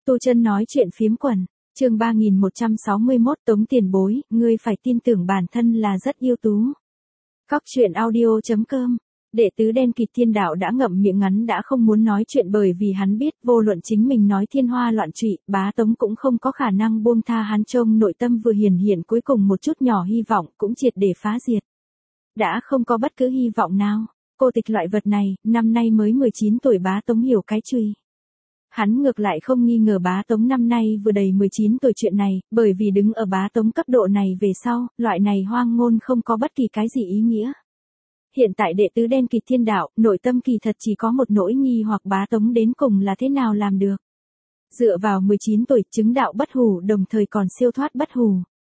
Tu Chân nói chuyện phiếm quần, chương 3161 Tống tiền bối, ngươi phải tin tưởng bản thân là rất ưu tú. Cóc truyện audio.com. Đệ tứ đen kịt thiên đạo đã ngậm miệng ngắn đã không muốn nói chuyện bởi vì hắn biết vô luận chính mình nói thiên hoa loạn trụy, bá Tống cũng không có khả năng buông tha hắn. Trông nội tâm vừa hiển hiện cuối cùng một chút nhỏ hy vọng cũng triệt để phá diệt. Đã không có bất cứ hy vọng nào, cô tịch loại vật này, năm nay mới 19 tuổi bá Tống hiểu cái chùy. Hắn ngược lại không nghi ngờ bá Tống năm nay vừa đầy 19 tuổi chuyện này, bởi vì đứng ở bá Tống cấp độ này về sau, loại này hoang ngôn không có bất kỳ cái gì ý nghĩa. Hiện tại đệ tứ đen kịt thiên đạo, nội tâm kỳ thật chỉ có một nỗi nghi hoặc bá Tống đến cùng là thế nào làm được. Dựa vào 19 tuổi chứng đạo bất hủ đồng thời còn siêu thoát bất hủ.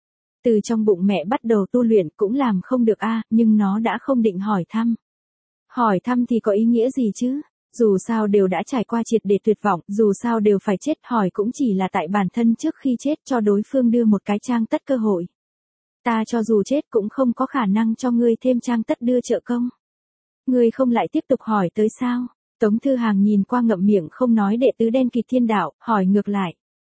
Từ trong bụng mẹ bắt đầu tu luyện cũng làm không được nhưng nó đã không định hỏi thăm. Hỏi thăm thì có ý nghĩa gì chứ? Dù sao đều đã trải qua triệt để tuyệt vọng, dù sao đều phải chết, hỏi cũng chỉ là tại bản thân trước khi chết cho đối phương đưa một cái trang tất cơ hội. Ta cho dù chết cũng không có khả năng cho ngươi thêm trang tất đưa trợ công. Ngươi không lại tiếp tục hỏi tới sao? Tống Thư Hàng nhìn qua ngậm miệng không nói đệ tứ đen kịt thiên đạo, hỏi ngược lại.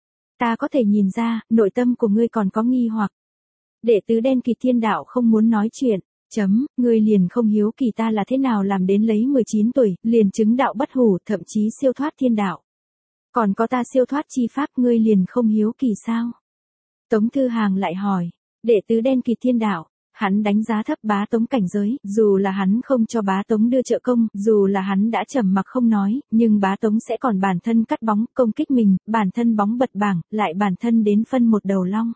Ta có thể nhìn ra, nội tâm của ngươi còn có nghi hoặc. Đệ tứ đen kịt thiên đạo không muốn nói chuyện. Ngươi liền không hiếu kỳ ta là thế nào làm đến lấy 19 tuổi, liền chứng đạo bất hủ, thậm chí siêu thoát thiên đạo. Còn có ta siêu thoát chi pháp ngươi liền không hiếu kỳ sao? Tống Thư Hàng lại hỏi, đệ tứ đen kịt thiên đạo, hắn đánh giá thấp bá Tống cảnh giới, dù là hắn không cho bá Tống đưa trợ công, dù là hắn đã trầm mặc không nói, nhưng bá Tống sẽ còn bản thân cắt bóng, công kích mình, bản thân bóng bật bảng, lại bản thân đến phân một đầu long.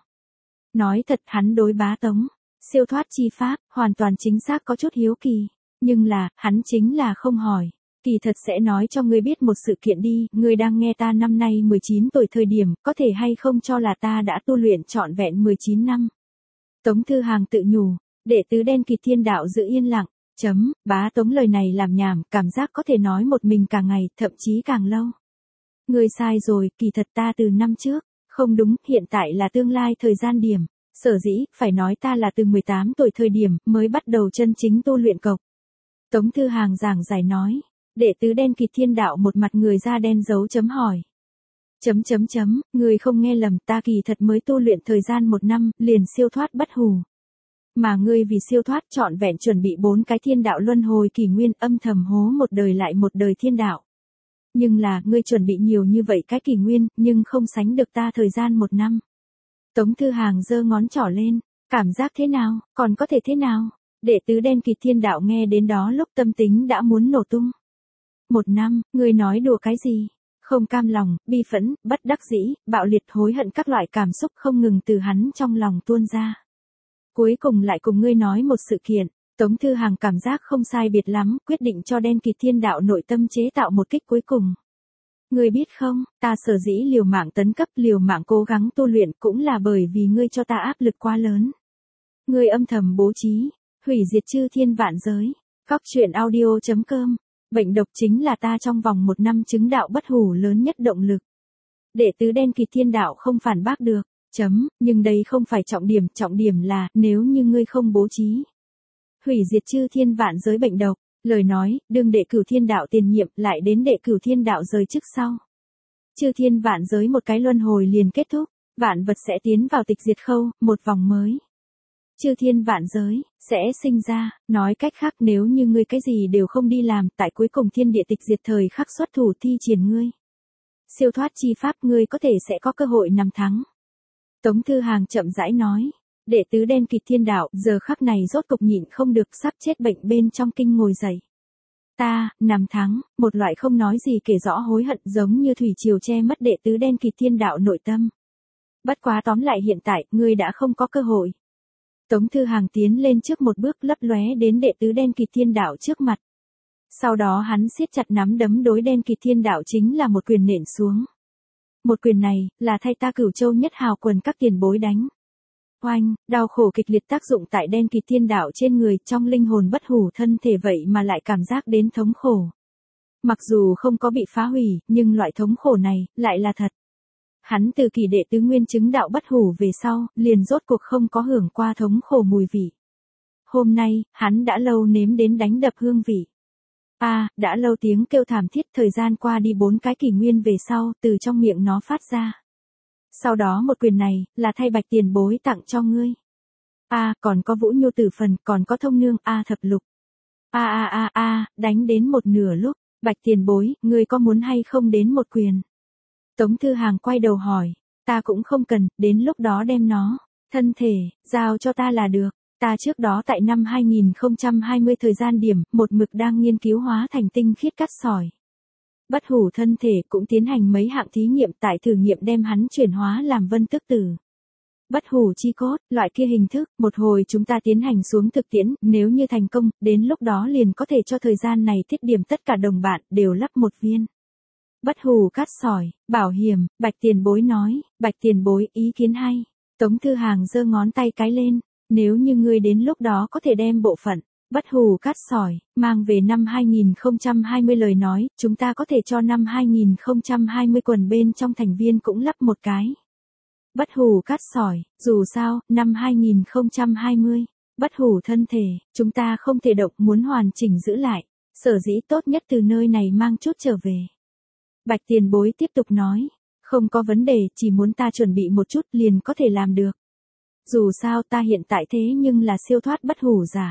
Nói thật hắn đối bá Tống siêu thoát chi pháp, hoàn toàn chính xác có chút hiếu kỳ. Nhưng là, hắn chính là không hỏi. Kỳ thật sẽ nói cho ngươi biết một sự kiện đi, ngươi đang nghe ta năm nay 19 tuổi thời điểm, có thể hay không cho là ta đã tu luyện trọn vẹn 19 năm. Tống Thư Hàng tự nhủ, đệ tứ đen kịt thiên đạo giữ yên lặng. Bá Tống lời này làm nhảm, cảm giác có thể nói một mình cả ngày, thậm chí càng lâu. Ngươi sai rồi, kỳ thật ta từ năm trước. Không đúng, hiện tại là tương lai thời gian điểm. Sở dĩ, phải nói ta là từ 18 tuổi thời điểm, mới bắt đầu chân chính tu luyện cộc. Tống Thư Hàng giảng giải nói, đệ tứ đen kịt thiên đạo một mặt người da đen dấu chấm hỏi. Người không nghe lầm, ta kỳ thật mới tu luyện thời gian 1 năm, liền siêu thoát bất hủ. Mà ngươi vì siêu thoát trọn vẹn chuẩn bị 4 cái thiên đạo luân hồi kỷ nguyên, âm thầm hố một đời lại một đời thiên đạo. Nhưng là, ngươi chuẩn bị nhiều như vậy cái kỷ nguyên, nhưng không sánh được ta thời gian 1 năm. Tống Thư Hàng giơ ngón trỏ lên, cảm giác thế nào, còn có thể thế nào? Đệ tứ đen kịt thiên đạo nghe đến đó lúc tâm tính đã muốn nổ tung. 1 năm, ngươi nói đùa cái gì? Không cam lòng, bi phẫn, bất đắc dĩ, bạo liệt, hối hận các loại cảm xúc không ngừng từ hắn trong lòng tuôn ra. Cuối cùng lại cùng ngươi nói một sự kiện, Tống Thư Hàng cảm giác không sai biệt lắm, quyết định cho đen kịt thiên đạo nội tâm chế tạo một kích cuối cùng. Ngươi biết không, ta sở dĩ liều mạng tấn cấp, liều mạng cố gắng tu luyện cũng là bởi vì ngươi cho ta áp lực quá lớn. Ngươi âm thầm bố trí, hủy diệt chư thiên vạn giới. Cóc truyện audio.com. Bệnh độc chính là ta trong vòng 1 năm chứng đạo bất hủ lớn nhất động lực. Đệ tứ đen kịt thiên đạo không phản bác được. Nhưng đây không phải trọng điểm là, nếu như ngươi không bố trí hủy diệt chư thiên vạn giới bệnh độc. Lời nói, đương đệ cửu thiên đạo tiền nhiệm lại đến đệ cửu thiên đạo rời chức sau. Chư thiên vạn giới một cái luân hồi liền kết thúc, vạn vật sẽ tiến vào tịch diệt khâu, một vòng mới. Chư thiên vạn giới, sẽ sinh ra, nói cách khác nếu như ngươi cái gì đều không đi làm, tại cuối cùng thiên địa tịch diệt thời khắc xuất thủ thi triển ngươi. Siêu thoát chi pháp ngươi có thể sẽ có cơ hội nắm thắng. Tống Thư Hàng chậm rãi nói. Đệ tứ đen kịt thiên đạo, giờ khắc này rốt cục nhịn không được sắp chết bệnh bên trong kinh ngồi dậy. Ta, nằm thắng, một loại không nói gì kể rõ hối hận giống như thủy triều che mất đệ tứ đen kịt thiên đạo nội tâm. Bất quá tóm lại hiện tại, ngươi đã không có cơ hội. Tống Thư Hàng tiến lên trước một bước lấp lóe đến đệ tứ đen kịt thiên đạo trước mặt. Sau đó hắn siết chặt nắm đấm đối đen kịt thiên đạo chính là một quyền nện xuống. Một quyền này, là thay ta Cửu Châu nhất hào quần các tiền bối đánh. Oanh, đau khổ kịch liệt tác dụng tại đen kịt thiên đạo trên người, trong linh hồn bất hủ thân thể vậy mà lại cảm giác đến thống khổ. Mặc dù không có bị phá hủy, nhưng loại thống khổ này, lại là thật. Hắn từ kỳ đệ tứ nguyên chứng đạo bất hủ về sau, liền rốt cuộc không có hưởng qua thống khổ mùi vị. Hôm nay, hắn đã lâu nếm đến đánh đập hương vị. Đã lâu tiếng kêu thảm thiết thời gian qua đi 4 cái kỷ nguyên về sau, từ trong miệng nó phát ra. Sau đó một quyền này, là thay Bạch tiền bối tặng cho ngươi. Còn có Vũ Nhu tử phần, còn có thông nương, thập lục. Đánh đến một nửa lúc, Bạch tiền bối, ngươi có muốn hay không đến một quyền? Tống Thư Hàng quay đầu hỏi, ta cũng không cần, đến lúc đó đem nó, thân thể, giao cho ta là được. Ta trước đó tại năm 2020 thời gian điểm, một mực đang nghiên cứu hóa thành tinh khiết cát sỏi. Bất hủ thân thể cũng tiến hành mấy hạng thí nghiệm tại thử nghiệm đem hắn chuyển hóa làm vân tước tử. Bất hủ chi cốt, loại kia hình thức, một hồi chúng ta tiến hành xuống thực tiễn, nếu như thành công, đến lúc đó liền có thể cho thời gian này thiết điểm tất cả đồng bạn đều lắp một viên. Bất hủ cát sỏi, bảo hiểm, Bạch tiền bối nói, Bạch tiền bối, ý kiến hay. Tống Thư Hàng giơ ngón tay cái lên, nếu như ngươi đến lúc đó có thể đem bộ phận, bất hủ cát sỏi, mang về năm 2020 lời nói, chúng ta có thể cho năm 2020 quần bên trong thành viên cũng lắp một cái. Bất hủ cát sỏi, dù sao, năm 2020, bất hủ thân thể, chúng ta không thể động muốn hoàn chỉnh giữ lại, sở dĩ tốt nhất từ nơi này mang chút trở về. Bạch tiền bối tiếp tục nói, không có vấn đề, chỉ muốn ta chuẩn bị một chút liền có thể làm được. Dù sao ta hiện tại thế nhưng là siêu thoát bất hủ giả.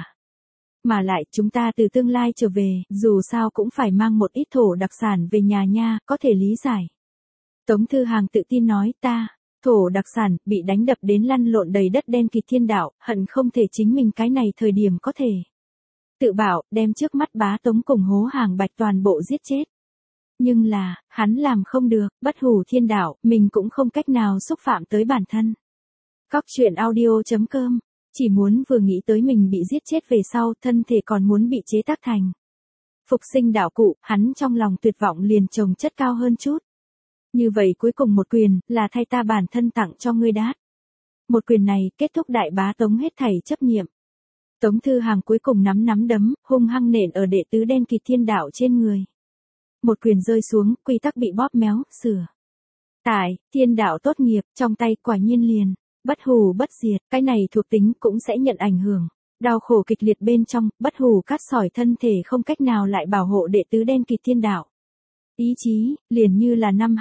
Mà lại chúng ta từ tương lai trở về, dù sao cũng phải mang một ít thổ đặc sản về nhà nha, có thể lý giải. Tống Thư Hàng tự tin nói thổ đặc sản, bị đánh đập đến lăn lộn đầy đất đen kịt thiên đạo, hận không thể chính mình cái này thời điểm có thể. Tự bảo, đem trước mắt Bá Tống cùng Hố Hàng Bạch toàn bộ giết chết. Nhưng là, hắn làm không được, bất hủ thiên đạo, mình cũng không cách nào xúc phạm tới bản thân. Cóc truyện audio.com, chỉ muốn vừa nghĩ tới mình bị giết chết về sau, thân thể còn muốn bị chế tác thành phục sinh đạo cụ, hắn trong lòng tuyệt vọng liền chồng chất cao hơn chút. Như vậy cuối cùng một quyền, là thay ta bản thân tặng cho ngươi đát. Một quyền này, kết thúc Đại Bá Tống hết thảy chấp nhiệm. Tống Thư Hàng cuối cùng nắm đấm, hung hăng nện ở đệ tứ đen kịt thiên đạo trên người. Một quyền rơi xuống, quy tắc bị bóp méo, sửa. Tại, thiên đạo tốt nghiệp, trong tay quả nhiên liền. Bất hủ bất diệt, cái này thuộc tính cũng sẽ nhận ảnh hưởng. Đau khổ kịch liệt bên trong, bất hủ cát sỏi thân thể không cách nào lại bảo hộ đệ tứ đen kịt thiên đạo. Ý chí, liền như là năm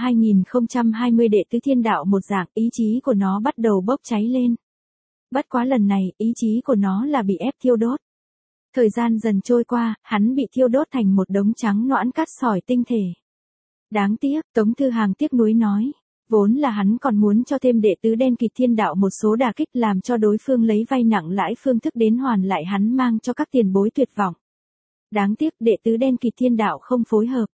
2020 đệ tứ thiên đạo một dạng, ý chí của nó bắt đầu bốc cháy lên. Bất quá lần này, ý chí của nó là bị ép thiêu đốt. Thời gian dần trôi qua, hắn bị thiêu đốt thành một đống trắng noãn cát sỏi tinh thể. Đáng tiếc, Tống Thư Hàng tiếc nuối nói. Vốn là hắn còn muốn cho thêm đệ tứ đen kịt thiên đạo một số đả kích làm cho đối phương lấy vay nặng lãi phương thức đến hoàn lại hắn mang cho các tiền bối tuyệt vọng. Đáng tiếc đệ tứ đen kịt thiên đạo không phối hợp.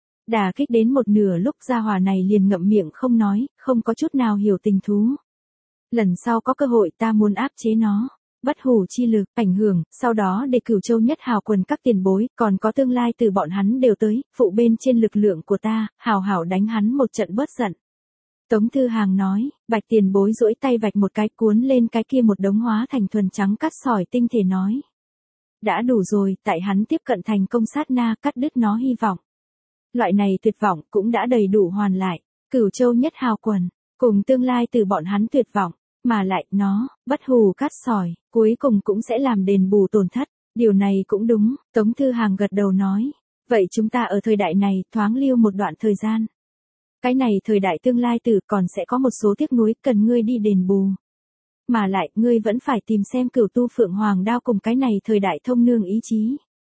Đả kích đến một nửa lúc gia hỏa này liền ngậm miệng không nói, không có chút nào hiểu tình thú. Lần sau có cơ hội ta muốn áp chế nó. Bất hủ chi lực, ảnh hưởng, sau đó để Cửu Châu nhất hào quần các tiền bối, còn có tương lai từ bọn hắn đều tới, phụ bên trên lực lượng của ta, hào hảo đánh hắn một trận bớt giận. Tống Thư Hàng nói, Bạch tiền bối duỗi tay vạch một cái cuốn lên cái kia một đống hóa thành thuần trắng cát sỏi tinh thể nói. Đã đủ rồi, tại hắn tiếp cận thành công sát na cắt đứt nó hy vọng. Loại này tuyệt vọng cũng đã đầy đủ hoàn lại, Cửu Châu nhất hào quần, cùng tương lai từ bọn hắn tuyệt vọng, mà lại nó, bất hủ cát sỏi, cuối cùng cũng sẽ làm đền bù tổn thất, điều này cũng đúng, Tống Thư Hàng gật đầu nói. Vậy chúng ta ở thời đại này thoáng lưu một đoạn thời gian. Cái này thời đại tương lai tử còn sẽ có một số tiếc nuối cần ngươi đi đền bù. Mà lại, ngươi vẫn phải tìm xem Cửu Tu Phượng Hoàng đao cùng cái này thời đại thông nương ý chí.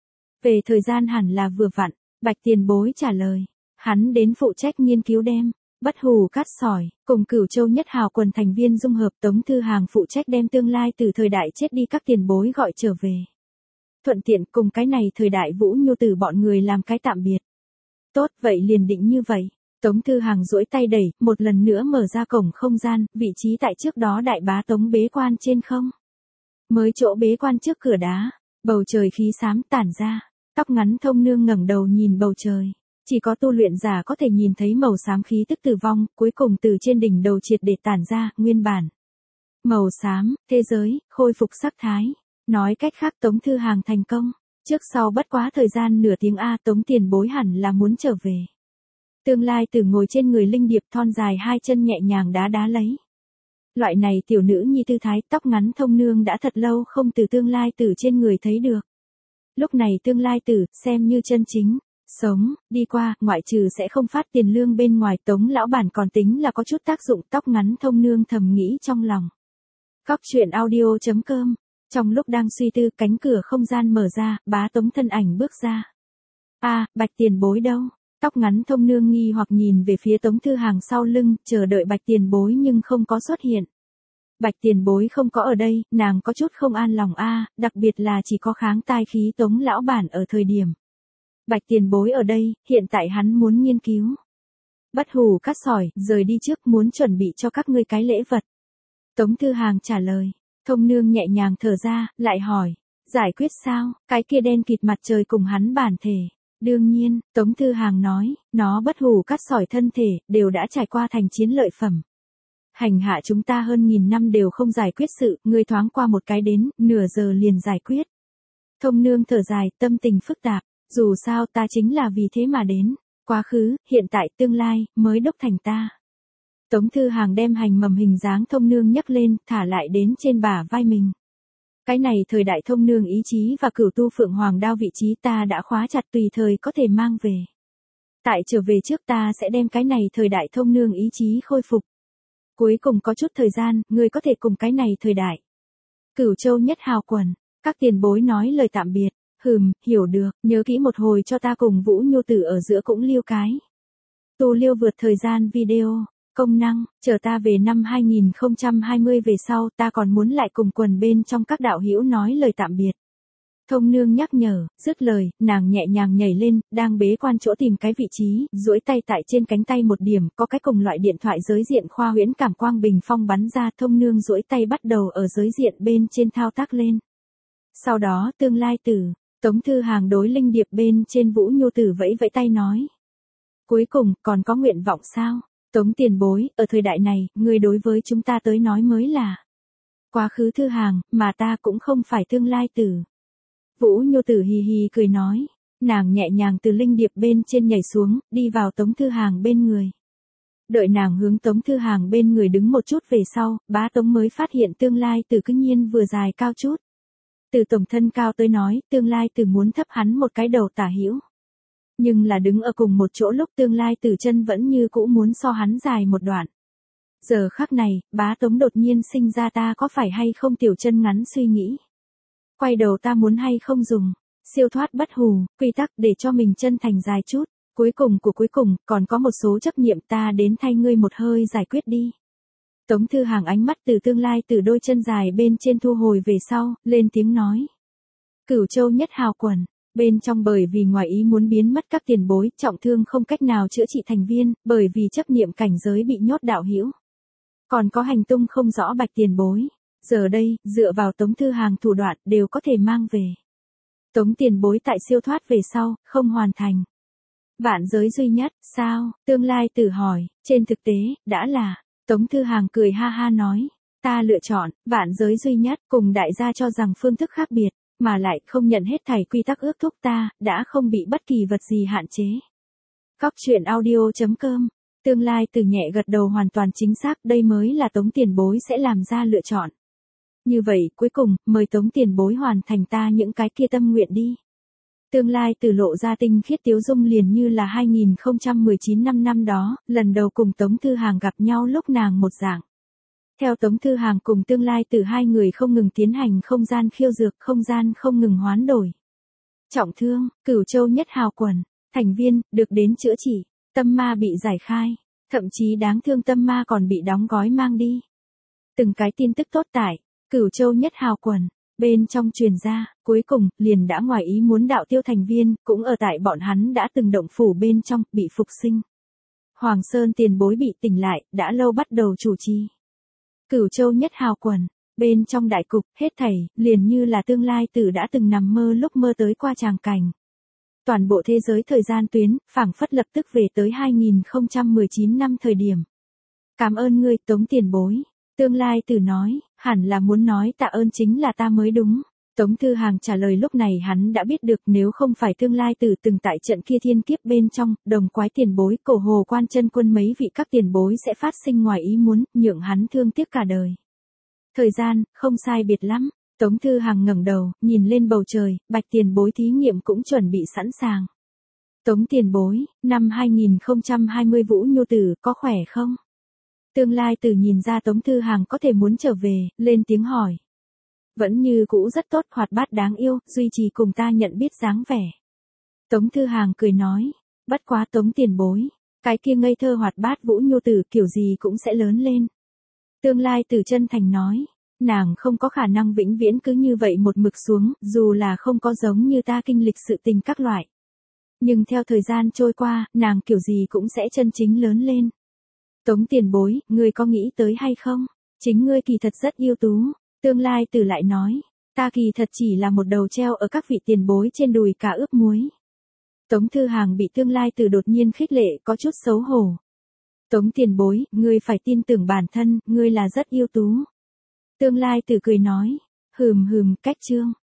Về thời gian hẳn là vừa vặn, Bạch tiền bối trả lời. Hắn đến phụ trách nghiên cứu đem, bất hủ cát sỏi, cùng Cửu Châu nhất hào quần thành viên dung hợp. Tống Thư Hàng phụ trách đem tương lai từ thời đại chết đi các tiền bối gọi trở về. Thuận tiện cùng cái này thời đại Vũ Nhu Tử bọn người làm cái tạm biệt. Tốt, vậy liền định như vậy. Tống Thư Hàng duỗi tay đẩy, một lần nữa mở ra cổng không gian, vị trí tại trước đó Đại Bá Tống bế quan trên không. Mới chỗ bế quan trước cửa đá, bầu trời khí xám tản ra, tóc ngắn thông nương ngẩng đầu nhìn bầu trời. Chỉ có tu luyện giả có thể nhìn thấy màu xám khí tức tử vong, cuối cùng từ trên đỉnh đầu triệt để tản ra, nguyên bản. Màu xám, thế giới, khôi phục sắc thái. Nói cách khác Tống Thư Hàng thành công. Trước sau bất quá thời gian nửa tiếng Tống tiền bối hẳn là muốn trở về. Tương lai từ ngồi trên người linh điệp thon dài hai chân nhẹ nhàng đá lấy. Loại này tiểu nữ nhi tư thái tóc ngắn thông nương đã thật lâu không từ tương lai từ trên người thấy được. Lúc này tương lai tử, xem như chân chính, sống, đi qua, ngoại trừ sẽ không phát tiền lương bên ngoài, Tống lão bản còn tính là có chút tác dụng. Tóc ngắn thông nương thầm nghĩ trong lòng. Cóc truyện audio.com. Trong lúc đang suy tư, cánh cửa không gian mở ra, bá Tống thân ảnh bước ra. Bạch tiền bối đâu? Tóc ngắn thông nương nghi hoặc nhìn về phía Tống Thư Hàng sau lưng, chờ đợi Bạch tiền bối nhưng không có xuất hiện. Bạch tiền bối không có ở đây, nàng có chút không an lòng đặc biệt là chỉ có kháng tai khí Tống lão bản ở thời điểm. Bạch tiền bối ở đây, hiện tại hắn muốn nghiên cứu. Bất hủ cát sỏi, rời đi trước muốn chuẩn bị cho các ngươi cái lễ vật. Tống Thư Hàng trả lời, thông nương nhẹ nhàng thở ra, lại hỏi, giải quyết sao, cái kia đen kịt mặt trời cùng hắn bản thể. Đương nhiên, Tống Thư Hàng nói, nó bất hủ cát sỏi thân thể, đều đã trải qua thành chiến lợi phẩm. Hành hạ chúng ta hơn 1000 năm đều không giải quyết sự, ngươi thoáng qua một cái đến, nửa giờ liền giải quyết. Thông nương thở dài, tâm tình phức tạp, dù sao ta chính là vì thế mà đến, quá khứ, hiện tại, tương lai, mới đúc thành ta. Tống Thư Hàng đem hành mầm hình dáng thông nương nhấc lên, thả lại đến trên bả vai mình. Cái này thời đại thông nương ý chí và cửu tu phượng hoàng đao vị trí ta đã khóa chặt, tùy thời có thể mang về. Tại trở về trước ta sẽ đem cái này thời đại thông nương ý chí khôi phục. Cuối cùng có chút thời gian, ngươi có thể cùng cái này thời đại. Cửu Châu nhất hào quần, các tiền bối nói lời tạm biệt, hiểu được, nhớ kỹ một hồi cho ta cùng Vũ Nhu Tử ở giữa cũng liêu cái. Tu liêu vượt thời gian video, công năng, chờ ta về năm 2020 về sau ta còn muốn lại cùng quần bên trong các đạo hữu nói lời tạm biệt. Thông nương nhắc nhở, dứt lời, nàng nhẹ nhàng nhảy lên, đang bế quan chỗ tìm cái vị trí, duỗi tay tại trên cánh tay một điểm, có cái cùng loại điện thoại giới diện khoa huyễn cảm quang bình phong bắn ra, thông nương duỗi tay bắt đầu ở giới diện bên trên thao tác lên. Sau đó, tương lai tử, Tống Thư Hàng đối linh điệp bên trên Vũ Nhu Tử vẫy vẫy tay nói. Cuối cùng, còn có nguyện vọng sao? Tống tiền bối, ở thời đại này, người đối với chúng ta tới nói mới là quá khứ Thư Hàng, mà ta cũng không phải tương lai tử. Vũ Nhu Tử hì hì cười nói, nàng nhẹ nhàng từ linh điệp bên trên nhảy xuống, đi vào Tống Thư Hàng bên người. Đợi nàng hướng Tống Thư Hàng bên người đứng một chút về sau, bá Tống mới phát hiện tương lai tử cư nhiên vừa dài cao chút. Từ tổng thân cao tới nói, tương lai tử muốn thấp hắn một cái đầu tả hữu. Nhưng là đứng ở cùng một chỗ lúc tương lai tử chân vẫn như cũ muốn so hắn dài một đoạn. Giờ khắc này, bá Tống đột nhiên sinh ra ta có phải hay không tiểu chân ngắn suy nghĩ. Quay đầu ta muốn hay không dùng, siêu thoát bất hủ, quy tắc để cho mình chân thành dài chút. Cuối cùng của cuối cùng, còn có một số chấp niệm ta đến thay ngươi một hơi giải quyết đi. Tống Thư Hàng ánh mắt từ tương lai từ đôi chân dài bên trên thu hồi về sau, lên tiếng nói. Cửu Châu nhất hào quần, bên trong bởi vì ngoài ý muốn biến mất các tiền bối, trọng thương không cách nào chữa trị thành viên, bởi vì chấp niệm cảnh giới bị nhốt đạo hữu. Còn có hành tung không rõ Bạch tiền bối. Giờ đây, dựa vào Tống Thư Hàng thủ đoạn đều có thể mang về. Tống tiền bối tại siêu thoát về sau, không hoàn thành. Vạn giới duy nhất, sao? Tương lai tử hỏi, trên thực tế, đã là. Tống Thư Hàng cười ha ha nói, ta lựa chọn, vạn giới duy nhất, cùng đại gia cho rằng phương thức khác biệt, mà lại không nhận hết thảy quy tắc ước thúc ta, đã không bị bất kỳ vật gì hạn chế. Cóc truyện audio.com. Tương lai tử nhẹ gật đầu hoàn toàn chính xác, đây mới là Tống tiền bối sẽ làm ra lựa chọn. Như vậy, cuối cùng, mời Tống tiền bối hoàn thành ta những cái kia tâm nguyện đi. Tương lai tử lộ ra tinh khiết tiếu dung liền như là 2019 năm đó, lần đầu cùng Tống Thư Hàng gặp nhau lúc nàng một dạng. Theo Tống Thư Hàng cùng tương lai tử hai người không ngừng tiến hành không gian khiêu dược, không gian không ngừng hoán đổi. Trọng thương, Cửu Châu nhất hào quần, thành viên, được đến chữa trị, tâm ma bị giải khai, thậm chí đáng thương tâm ma còn bị đóng gói mang đi. Từng cái tin tức tốt tại Cửu Châu nhất hào quần, bên trong truyền ra, cuối cùng, liền đã ngoài ý muốn đạo tiêu thành viên, cũng ở tại bọn hắn đã từng động phủ bên trong, bị phục sinh. Hoàng Sơn tiền bối bị tỉnh lại, đã lâu bắt đầu chủ trì. Cửu Châu nhất hào quần, bên trong đại cục, hết thảy, liền như là tương lai tử đã từng nằm mơ lúc mơ tới qua tràng cảnh. Toàn bộ thế giới thời gian tuyến, phảng phất lập tức về tới 2019 năm thời điểm. Cảm ơn ngươi, Tống tiền bối. Tương lai tử nói, hẳn là muốn nói tạ ơn chính là ta mới đúng. Tống Thư Hàng trả lời lúc này hắn đã biết được nếu không phải tương lai tử từng tại trận kia thiên kiếp bên trong, đồng quái tiền bối, cổ hồ quan chân quân mấy vị các tiền bối sẽ phát sinh ngoài ý muốn, nhượng hắn thương tiếc cả đời. Thời gian, không sai biệt lắm, Tống Thư Hàng ngẩng đầu, nhìn lên bầu trời, Bạch tiền bối thí nghiệm cũng chuẩn bị sẵn sàng. Tống tiền bối, năm 2020 Vũ Nhu Tử có khỏe không? Tương lai tử nhìn ra Tống Thư Hàng có thể muốn trở về, lên tiếng hỏi. Vẫn như cũ rất tốt, hoạt bát đáng yêu, duy trì cùng ta nhận biết dáng vẻ. Tống Thư Hàng cười nói, bất quá Tống tiền bối, cái kia ngây thơ hoạt bát Vũ Nhu Tử kiểu gì cũng sẽ lớn lên. Tương lai tử chân thành nói, nàng không có khả năng vĩnh viễn cứ như vậy một mực xuống, dù là không có giống như ta kinh lịch sự tình các loại. Nhưng theo thời gian trôi qua, nàng kiểu gì cũng sẽ chân chính lớn lên. Tống tiền bối, ngươi có nghĩ tới hay không? Chính ngươi kỳ thật rất ưu tú. Tương lai tử lại nói, ta kỳ thật chỉ là một đầu treo ở các vị tiền bối trên đùi cá ướp muối. Tống Thư Hàng bị tương lai tử đột nhiên khích lệ có chút xấu hổ. Tống tiền bối, ngươi phải tin tưởng bản thân, ngươi là rất ưu tú. Tương lai tử cười nói, cách chương.